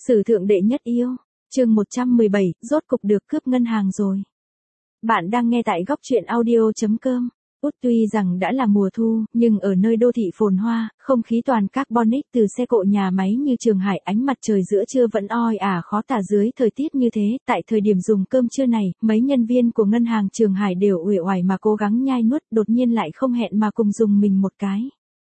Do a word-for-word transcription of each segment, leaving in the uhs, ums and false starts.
Sử thượng đệ nhất yêu, chương một trăm mười bảy, rốt cục được cướp ngân hàng rồi. Bạn đang nghe tại góc truyện audio.com. Út tuy rằng đã là mùa thu, nhưng ở nơi đô thị phồn hoa, không khí toàn carbonic từ xe cộ nhà máy như Trường Hải, ánh mặt trời giữa trưa vẫn oi ả khó tả dưới thời tiết như thế. Tại thời điểm dùng cơm trưa này, mấy nhân viên của ngân hàng Trường Hải đều uể oải mà cố gắng nhai nuốt, đột nhiên lại không hẹn mà cùng dùng mình một cái.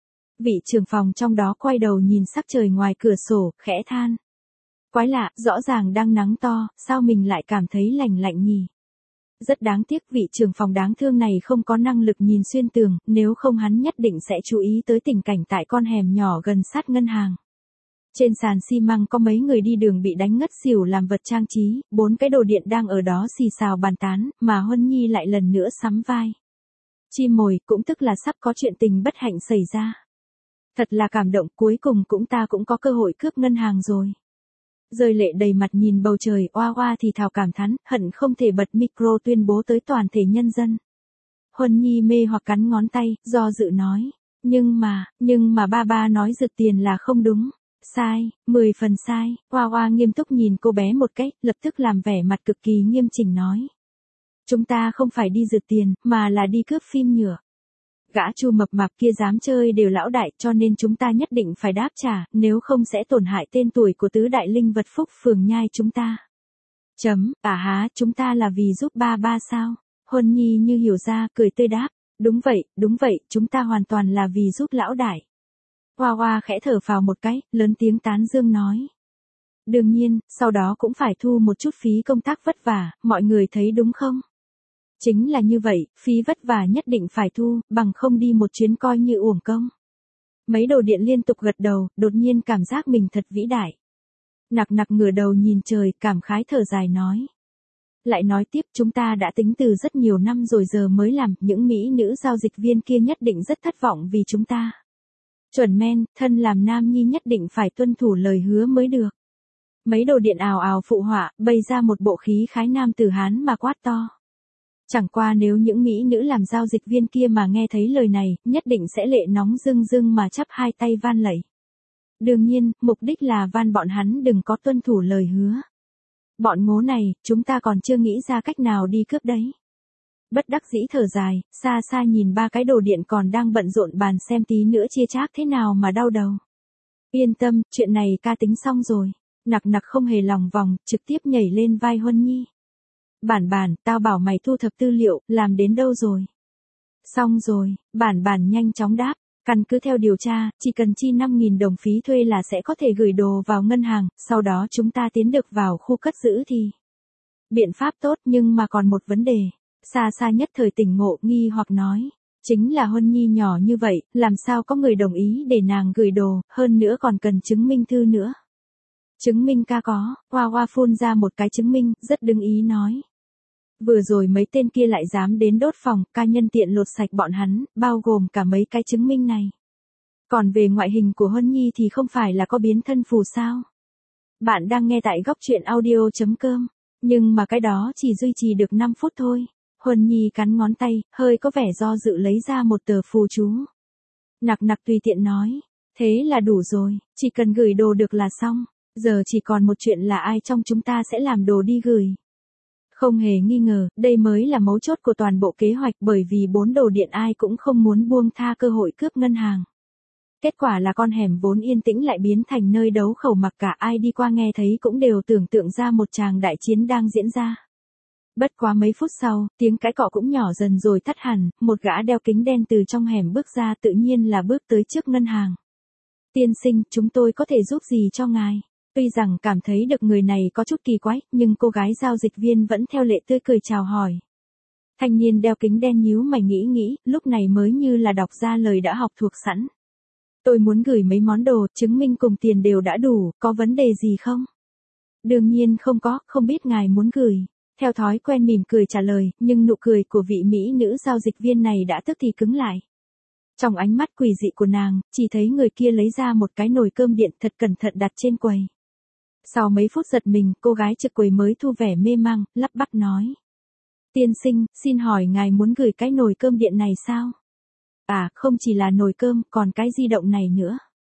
Vị trưởng phòng trong đó quay đầu nhìn sắc trời ngoài cửa sổ, khẽ than. Quái lạ, rõ ràng đang nắng to, sao mình lại cảm thấy lạnh lạnh nhỉ? Rất đáng tiếc vị trưởng phòng đáng thương này không có năng lực nhìn xuyên tường, nếu không hắn nhất định sẽ chú ý tới tình cảnh tại con hẻm nhỏ gần sát ngân hàng. Trên sàn xi măng có mấy người đi đường bị đánh ngất xỉu làm vật trang trí, bốn cái đồ điện đang ở đó xì xào bàn tán, mà Huân Nhi lại lần nữa sắm vai. Chim mồi, cũng tức là sắp có chuyện tình bất hạnh xảy ra. Thật là cảm động, cuối cùng cũng ta cũng có cơ hội cướp ngân hàng rồi. Rơi lệ đầy mặt nhìn bầu trời oa oa thì thào cảm thán, hận không thể bật micro tuyên bố tới toàn thể nhân dân. Huân Nhi mê hoặc cắn ngón tay, do dự nói. Nhưng mà, nhưng mà ba ba nói rực tiền là không đúng. Sai, mười phần sai. Oa oa nghiêm túc nhìn cô bé một cách, lập tức làm vẻ mặt cực kỳ nghiêm chỉnh nói. Chúng ta không phải đi rực tiền, mà là đi cướp phim nhựa. Gã Chu mập mạp kia dám chơi đều lão đại, cho nên chúng ta nhất định phải đáp trả, nếu không sẽ tổn hại tên tuổi của tứ đại linh vật phúc phường nhai chúng ta. Chấm, à há, chúng ta là vì giúp ba ba sao? Huân Nhi như hiểu ra, cười tươi đáp. Đúng vậy, đúng vậy, chúng ta hoàn toàn là vì giúp lão đại. Hoa hoa khẽ thở phào một cái, lớn tiếng tán dương nói. Đương nhiên, sau đó cũng phải thu một chút phí công tác vất vả, mọi người thấy đúng không? Chính là như vậy, phí vất vả nhất định phải thu, bằng không đi một chuyến coi như uổng công. Mấy đồ điện liên tục gật đầu, đột nhiên cảm giác mình thật vĩ đại. Nặc nặc ngửa đầu nhìn trời, cảm khái thở dài nói. Lại nói tiếp, chúng ta đã tính từ rất nhiều năm rồi giờ mới làm, những mỹ nữ giao dịch viên kia nhất định rất thất vọng vì chúng ta. Chuẩn men, thân làm nam nhi nhất định phải tuân thủ lời hứa mới được. Mấy đồ điện ào ào phụ họa, bày ra một bộ khí khái nam tử Hán mà quát to. Chẳng qua nếu những mỹ nữ làm giao dịch viên kia mà nghe thấy lời này, nhất định sẽ lệ nóng rưng rưng mà chắp hai tay van lạy. Đương nhiên, mục đích là van bọn hắn đừng có tuân thủ lời hứa. Bọn ngố này, chúng ta còn chưa nghĩ ra cách nào đi cướp đấy. Bất đắc dĩ thở dài, xa xa nhìn ba cái đồ điện còn đang bận rộn bàn xem tí nữa chia chác thế nào mà đau đầu. Yên tâm, chuyện này ca tính xong rồi. Nặc nặc không hề lòng vòng, trực tiếp nhảy lên vai Huân Nhi. Bản bản, tao bảo mày thu thập tư liệu, làm đến đâu rồi? Xong rồi, bản bản nhanh chóng đáp, căn cứ theo điều tra, chỉ cần chi năm nghìn đồng phí thuê là sẽ có thể gửi đồ vào ngân hàng, sau đó chúng ta tiến được vào khu cất giữ thì. Biện pháp tốt nhưng mà còn một vấn đề. Xa xa nhất thời tỉnh ngộ nghi hoặc nói. Chính là Huân Nhi nhỏ như vậy, làm sao có người đồng ý để nàng gửi đồ, hơn nữa còn cần chứng minh thư nữa. Chứng minh ca có, Hoa Hoa phun ra một cái chứng minh, rất đừng ý nói. Vừa rồi mấy tên kia lại dám đến đốt phòng, ca nhân tiện lột sạch bọn hắn, bao gồm cả mấy cái chứng minh này. Còn về ngoại hình của Huân Nhi thì không phải là có biến thân phù sao? Bạn đang nghe tại góc truyện audio.com, nhưng mà cái đó chỉ duy trì được năm phút thôi. Huân Nhi cắn ngón tay, hơi có vẻ do dự lấy ra một tờ phù chú. Nặc nặc tùy tiện nói, thế là đủ rồi, chỉ cần gửi đồ được là xong, giờ chỉ còn một chuyện là ai trong chúng ta sẽ làm đồ đi gửi. Không hề nghi ngờ, đây mới là mấu chốt của toàn bộ kế hoạch bởi vì bốn đồ điện ai cũng không muốn buông tha cơ hội cướp ngân hàng. Kết quả là con hẻm vốn yên tĩnh lại biến thành nơi đấu khẩu mặc cả ai đi qua nghe thấy cũng đều tưởng tượng ra một tràng đại chiến đang diễn ra. Bất quá mấy phút sau, tiếng cãi cọ cũng nhỏ dần rồi tắt hẳn, một gã đeo kính đen từ trong hẻm bước ra tự nhiên là bước tới trước ngân hàng. Tiên sinh, chúng tôi có thể giúp gì cho ngài? Tuy rằng cảm thấy được người này có chút kỳ quái, nhưng cô gái giao dịch viên vẫn theo lệ tươi cười chào hỏi. Thanh niên đeo kính đen nhíu mày nghĩ nghĩ, lúc này mới như là đọc ra lời đã học thuộc sẵn. Tôi muốn gửi mấy món đồ, chứng minh cùng tiền đều đã đủ, có vấn đề gì không? Đương nhiên không có, không biết ngài muốn gửi. Theo thói quen mỉm cười trả lời, nhưng nụ cười của vị mỹ nữ giao dịch viên này đã tức thì cứng lại. Trong ánh mắt quỷ dị của nàng, chỉ thấy người kia lấy ra một cái nồi cơm điện thật cẩn thận đặt trên quầy. Sau mấy phút giật mình, cô gái trực quầy mới thu vẻ mê mang, lắp bắp nói. Tiên sinh, xin hỏi ngài muốn gửi cái nồi cơm điện này sao? À, không chỉ là nồi cơm, còn cái di động này nữa.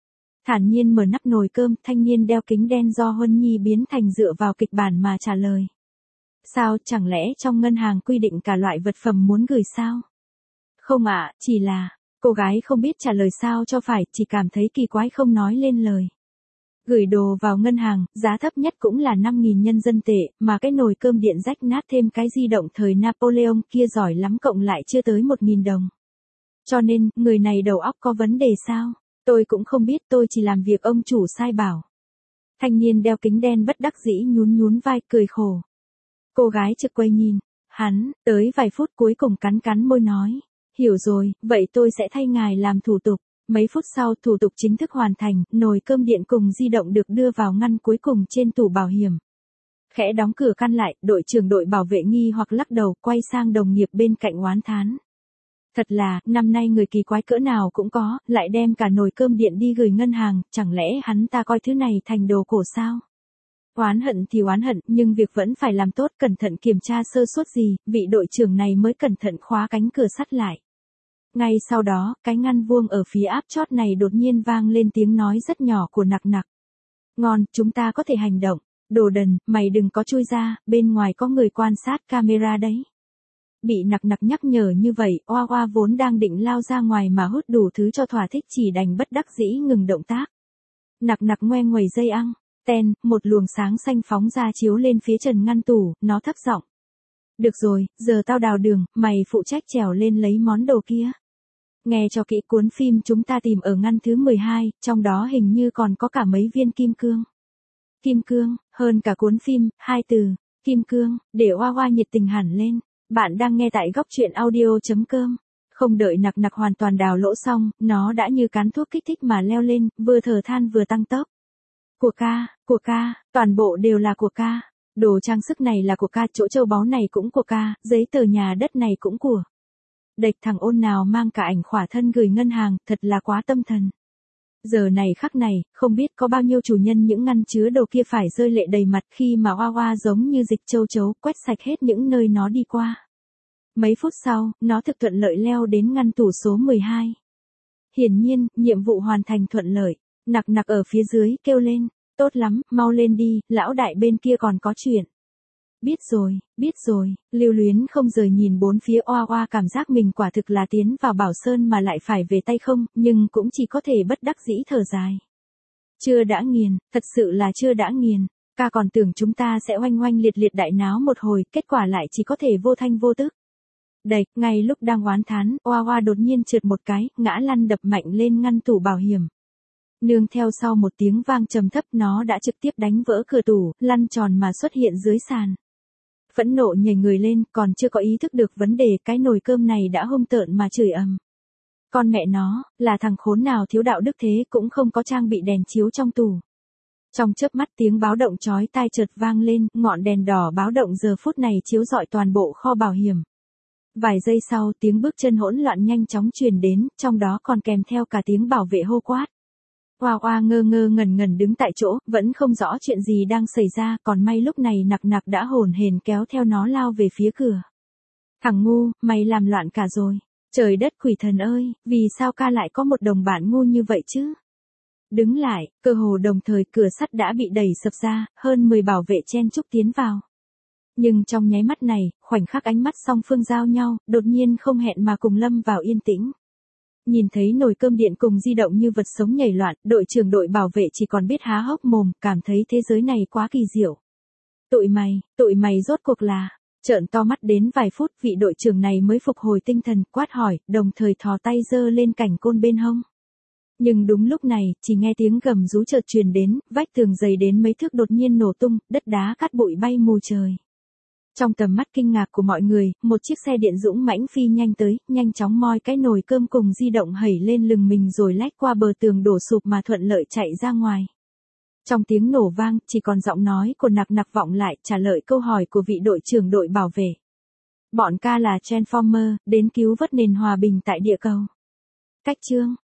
Thản nhiên mở nắp nồi cơm, thanh niên đeo kính đen do Huân Nhi biến thành dựa vào kịch bản mà trả lời. Sao, chẳng lẽ trong ngân hàng quy định cả loại vật phẩm muốn gửi sao? Không ạ, chỉ là, cô gái không biết trả lời sao cho phải, chỉ cảm thấy kỳ quái không nói lên lời. Gửi đồ vào ngân hàng, giá thấp nhất cũng là năm nghìn nhân dân tệ, mà cái nồi cơm điện rách nát thêm cái di động thời Napoleon kia giỏi lắm cộng lại chưa tới một nghìn đồng. Cho nên, người này đầu óc có vấn đề sao? Tôi cũng không biết, tôi chỉ làm việc ông chủ sai bảo. Thanh niên đeo kính đen bất đắc dĩ nhún nhún vai cười khổ. Cô gái trực quay nhìn, hắn, tới vài phút cuối cùng cắn cắn môi nói. Hiểu rồi, vậy tôi sẽ thay ngài làm thủ tục. Mấy phút sau thủ tục chính thức hoàn thành, nồi cơm điện cùng di động được đưa vào ngăn cuối cùng trên tủ bảo hiểm. Khẽ đóng cửa căn lại, đội trưởng đội bảo vệ nghi hoặc lắc đầu quay sang đồng nghiệp bên cạnh oán thán. Thật là, năm nay người kỳ quái cỡ nào cũng có, lại đem cả nồi cơm điện đi gửi ngân hàng, chẳng lẽ hắn ta coi thứ này thành đồ cổ sao? Oán hận thì oán hận, nhưng việc vẫn phải làm tốt, cẩn thận kiểm tra sơ suất gì, vị đội trưởng này mới cẩn thận khóa cánh cửa sắt lại. Ngay sau đó, cái ngăn vuông ở phía áp chót này đột nhiên vang lên tiếng nói rất nhỏ của Nặc Nặc. Ngon, chúng ta có thể hành động. Đồ đần, mày đừng có chui ra, bên ngoài có người quan sát camera đấy. Bị Nặc Nặc nhắc nhở như vậy, Oa Oa vốn đang định lao ra ngoài mà hút đủ thứ cho thỏa thích chỉ đành bất đắc dĩ ngừng động tác. Nặc Nặc ngoe nguẩy dây ăng, ten, một luồng sáng xanh phóng ra chiếu lên phía trần ngăn tủ, nó thấp giọng. Được rồi, giờ tao đào đường, mày phụ trách trèo lên lấy món đồ kia. Nghe cho kỹ, cuốn phim chúng ta tìm ở ngăn thứ mười hai, trong đó hình như còn có cả mấy viên kim cương. Kim cương, hơn cả cuốn phim, hai từ, kim cương, để Oa Oa nhiệt tình hẳn lên. Bạn đang nghe tại góc truyện audio chấm com. Không đợi Nặc Nặc hoàn toàn đào lỗ xong, nó đã như cán thuốc kích thích mà leo lên, vừa thở than vừa tăng tốc. Của ca, của ca, toàn bộ đều là của ca. Đồ trang sức này là của ca, chỗ châu báu này cũng của ca, giấy tờ nhà đất này cũng của. Đệch thằng ôn nào mang cả ảnh khỏa thân gửi ngân hàng, thật là quá tâm thần. Giờ này khắc này, không biết có bao nhiêu chủ nhân những ngăn chứa đồ kia phải rơi lệ đầy mặt khi mà Oa Oa giống như dịch châu chấu quét sạch hết những nơi nó đi qua. Mấy phút sau, nó thực thuận lợi leo đến ngăn tủ số mười hai. Hiển nhiên, nhiệm vụ hoàn thành thuận lợi. Nặc Nặc ở phía dưới kêu lên, tốt lắm, mau lên đi, lão đại bên kia còn có chuyện. Biết rồi, biết rồi, Lưu Luyến không rời nhìn bốn phía. Oa Oa cảm giác mình quả thực là tiến vào Bảo Sơn mà lại phải về tay không, nhưng cũng chỉ có thể bất đắc dĩ thở dài. Chưa đã nghiền, thật sự là chưa đã nghiền, ca còn tưởng chúng ta sẽ oanh oanh liệt liệt đại náo một hồi, kết quả lại chỉ có thể vô thanh vô tức. Đẩy, ngay lúc đang oán thán, Oa Oa đột nhiên trượt một cái, ngã lăn đập mạnh lên ngăn tủ bảo hiểm. Nương theo sau một tiếng vang trầm thấp, nó đã trực tiếp đánh vỡ cửa tủ, lăn tròn mà xuất hiện dưới sàn. Phẫn nộ nhảy người lên, còn chưa có ý thức được vấn đề, cái nồi cơm này đã hung tợn mà chửi ầm. Con mẹ nó, là thằng khốn nào thiếu đạo đức thế cũng không có trang bị đèn chiếu trong tủ. Trong chớp mắt tiếng báo động chói tai chợt vang lên, ngọn đèn đỏ báo động giờ phút này chiếu rọi toàn bộ kho bảo hiểm. Vài giây sau tiếng bước chân hỗn loạn nhanh chóng truyền đến, trong đó còn kèm theo cả tiếng bảo vệ hô quát. Oa Oa ngơ ngơ ngẩn ngẩn đứng tại chỗ, vẫn không rõ chuyện gì đang xảy ra, còn may lúc này Nặc Nặc đã hồn hển kéo theo nó lao về phía cửa. Thằng ngu, mày làm loạn cả rồi. Trời đất quỷ thần ơi, vì sao ca lại có một đồng bạn ngu như vậy chứ? Đứng lại, cơ hồ đồng thời cửa sắt đã bị đẩy sập ra, hơn mười bảo vệ chen chúc tiến vào. Nhưng trong nháy mắt này, khoảnh khắc ánh mắt song phương giao nhau, đột nhiên không hẹn mà cùng lâm vào yên tĩnh. Nhìn thấy nồi cơm điện cùng di động như vật sống nhảy loạn, đội trưởng đội bảo vệ chỉ còn biết há hốc mồm, cảm thấy thế giới này quá kỳ diệu. Tụi mày, tụi mày rốt cuộc là, trợn to mắt đến vài phút, vị đội trưởng này mới phục hồi tinh thần, quát hỏi, đồng thời thò tay giơ lên cảnh côn bên hông. Nhưng đúng lúc này, chỉ nghe tiếng gầm rú chợt truyền đến, vách tường dày đến mấy thước đột nhiên nổ tung, đất đá cát bụi bay mù trời. Trong tầm mắt kinh ngạc của mọi người, một chiếc xe điện dũng mãnh phi nhanh tới, nhanh chóng moi cái nồi cơm cùng di động hẩy lên lưng mình rồi lách qua bờ tường đổ sụp mà thuận lợi chạy ra ngoài. Trong tiếng nổ vang, chỉ còn giọng nói của Nặc Nặc vọng lại, trả lời câu hỏi của vị đội trưởng đội bảo vệ. Bọn ca là Transformer, đến cứu vớt nền hòa bình tại địa cầu. Cách chương